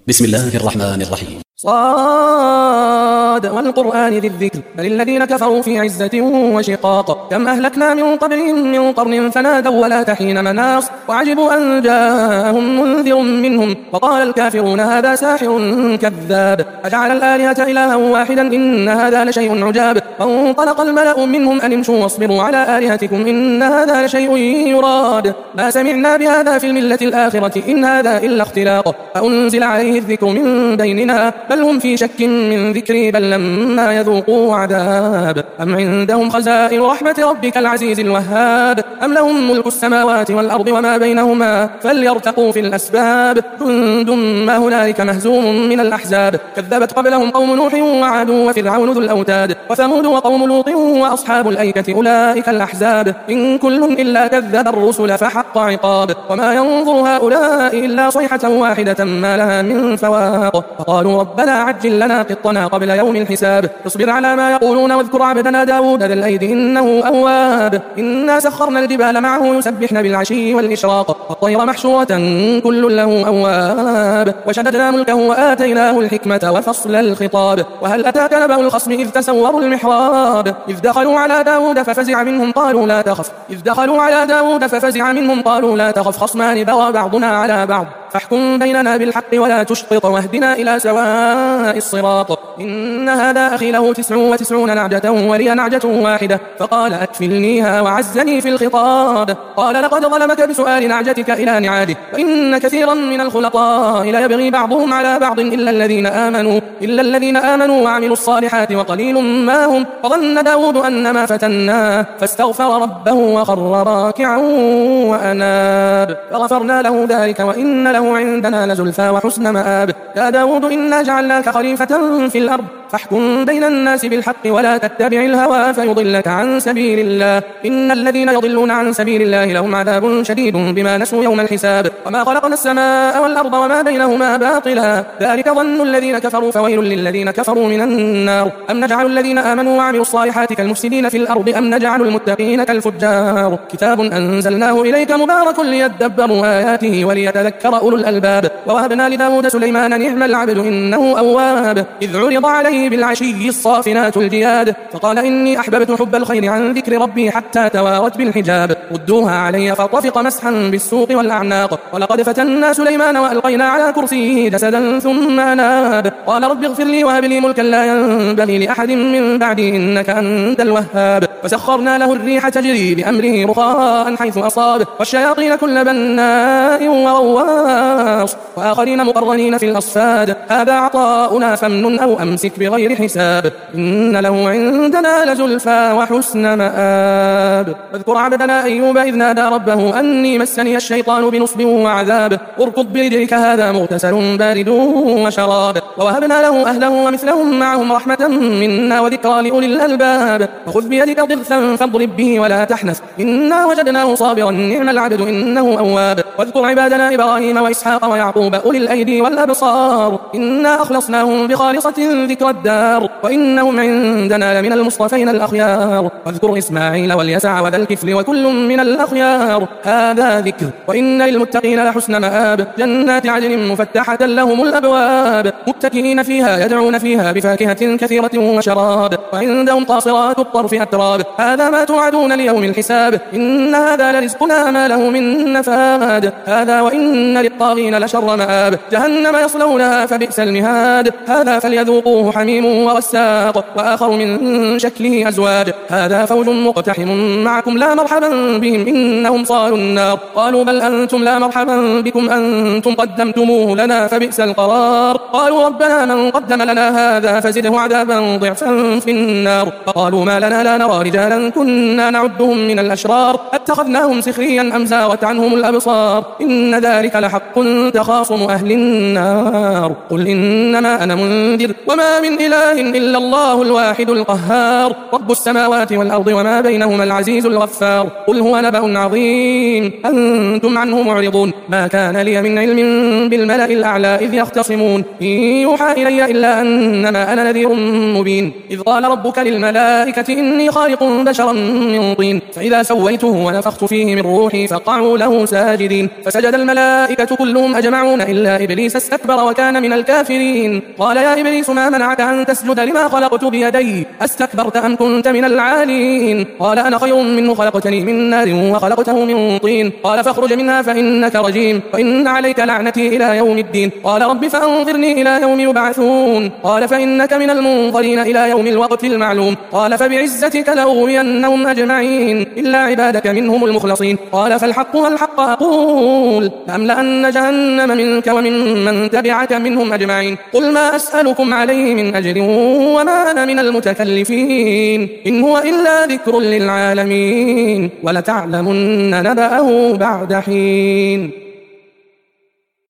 بسم الله الرحمن الرحيم. صاد والقرآن ذي الذكر بل الذين كفروا في عزة وشقاق كم أهلكنا من قبلهم من قرن فنادوا ولا تحين مناص وعجبوا أن جاءهم منذر منهم وقال الكافرون هذا ساحر كذاب أجعل الآلهة إلها واحدا إن هذا لشيء عجاب وانطلق الملأ منهم أن امشوا واصبروا على آلهتكم إن هذا لشيء يراد ما سمعنا بهذا في الملة الآخرة إن هذا إلا اختلاق فأنزل عليه الذكر من بيننا بل هم في شك من ذكري بل لما يذوقوا عذاب أم عندهم خزائن رحمة ربك العزيز الوهاب أم لهم ملك السماوات والأرض وما بينهما فليرتقوا في الأسباب جند ما هنالك مهزوم من الأحزاب كذبت قبلهم قوم نوح وعاد وفرعون ذو الأوتاد وثمود وقوم لوط وأصحاب الأيكة أولئك الأحزاب إن كل إلا كذب الرسل فحق عقاب وما ينظر هؤلاء إلا صيحة واحدة ما لها من فواق فقالوا ربنا عجل لنا قطنا قبل يوم الحساب اصبر على ما يقولون واذكر عبدنا داود ذا الأيد إنه أواب إنا سخرنا الجبال معه يسبحن بالعشي والإشراق والطير محشورة كل له أواب وشددنا ملكه وآتيناه الحكمة وفصل الخطاب وهل أتاك نبأ الخصم إذ تسوروا المحراب إذ دخلوا على داود ففزع منهم قالوا لا تخف خصمان بغى بعضنا على بعض فاحكم بيننا بالحق ولا تشطط واهدنا إلى سواء الصراط إن هذا أخي له 99 نعجة ولي نعجة واحدة فقال أكفلنيها وعزني في الخطاب قال لقد ظلمك بسؤال نعجتك إلى نعاجه وإن كثيرا من الخلطاء ليبغي بعضهم على بعض إلا الذين آمنوا وعملوا الصالحات وقليل ما هم فظن داود أنما فتناه فاستغفر ربه وخر راكعا وأناب فغفرنا له ذلك وإن له عندنا لزلفى وحسن مآب يا داود إنا جعلناك خليفة في الأرض فاحكم بين الناس بالحق ولا تتبع الهوى فيضلك عن سبيل الله إن الذين يضلون عن سبيل الله لهم عذاب شديد بما نسوا يوم الحساب وما خلقنا السماء والأرض وما بينهما باطلا ذلك ظن الذين كفروا فويل للذين كفروا من النار أم نجعل الذين آمنوا وعملوا الصالحات كالمفسدين في الأرض أم نجعل المتقين كالفجار كتاب أنزلناه إليك مبارك ليدبروا آياته وليتذكر أولو الألباب ووهبنا لداود سليمان نعم العبد إنه أواب إذ عرض عليه بالعشي الصافنات الجياد فقال إني أحببت حب الخير عن ذكر ربي حتى توارت بالحجاب ردوها علي فطفق مسحا بالسوق والأعناق ولقد فتنا سليمان وألقينا على كرسيه جسدا ثم أناب قال رب اغفر لي وهب لي ملكا لا ينبغي لأحد من بعدي إنك أنت الوهاب فسخرنا له الريح تجري بأمره رخاء حيث أصاب والشياطين كل بناء وغواص وآخرين مقرنين في الأصفاد هذا عطاؤنا فامنن أو أمسك بغير حساب إن له عندنا لزلفى وحسن مآب واذكر عبدنا أيوب إذ نادى ربه أني مسني الشيطان بنصب وعذاب اركض برجلك هذا مغتسل بارد وشراب ووهبنا له أهله ومثلهم معهم رحمة منا وذكرى لأولي الألباب وخذ بيدك ضغثا فاضرب به ولا تحنث إنا وجدناه صابرا نعم العبد إنه أواب واذكر عبادنا إبراهيم وإسحاق ويعقوب أولي الأيدي والأبصار إنا أخلصناهم بخالصة ذكر الدار وإنهم عندنا لمن المصطفين الأخيار واذكر إسماعيل واليسع وذا الكفل وكل من الأخيار هذا ذكر وإن للمتقين لحسن مآب جنات عدن مفتحة لهم الأبواب متكئين فيها يدعون فيها بفاكهة كثيرة وشراب وعندهم قاصرات الطرف أتراب هذا ما توعدون ليوم الحساب إن هذا لرزقنا ما له من نفاد هذا وإن للطاغين لشر مآب جهنم يصلونها فبئس المهاد هذا فليذوقوه حميم وغساق وآخر من شكله أزواج هذا فوج مقتحم معكم لا مرحبا بهم إنهم صالوا النار قالوا بل أنتم لا مرحبا بكم أنتم قدمتموه لنا فبئس القرار قالوا ربنا من قدم لنا هذا فزده عذابا ضعفا في النار فقالوا ما لنا لا نرى رجالا كنا نعدهم من الأشرار اتخذناهم سخريا أم زاغت عنهم الأبصار إن ذلك لحق تخاصم أهل النار قل إنما أنا منذر وما من من إله إلا الله الواحد القهار رب السماوات والأرض وما بينهما العزيز الغفار قل هو نبأ عظيم أنتم عنه معرضون ما كان لي من علم بالملأ الأعلى إذ يختصمون إن يوحى إلي إلا أنما أنا نذير مبين إذ قال ربك للملائكة إني خالق بشرا من طين فإذا سويته ونفخت فيه من روحي فقعوا له ساجدين فسجد الملائكة كلهم أجمعون إلا إبليس استكبر وكان من الكافرين قال يا إبليس ما منعك أن تسجد لما خلقت بيدي أستكبرت أم كنت من العالين قال أنا خير منه خلقتني من نار وخلقته من طين قال فاخرج منها فإنك رجيم وإن عليك لعنتي إلى يوم الدين قال رب فأنظرني إلى يوم يبعثون قال فإنك من المنظرين إلى يوم الوقت المعلوم قال فبعزتك لأغوينهم أجمعين إلا عبادك منهم المخلصين قال فالحق والحق أقول لأملأن جهنم منك ومن من تبعك منهم أجمعين قل ما أسألكم عليه من أجر وما أنا من المتكلفين إن هو إلا ذكر للعالمين ولتعلمن نبأه بعد حين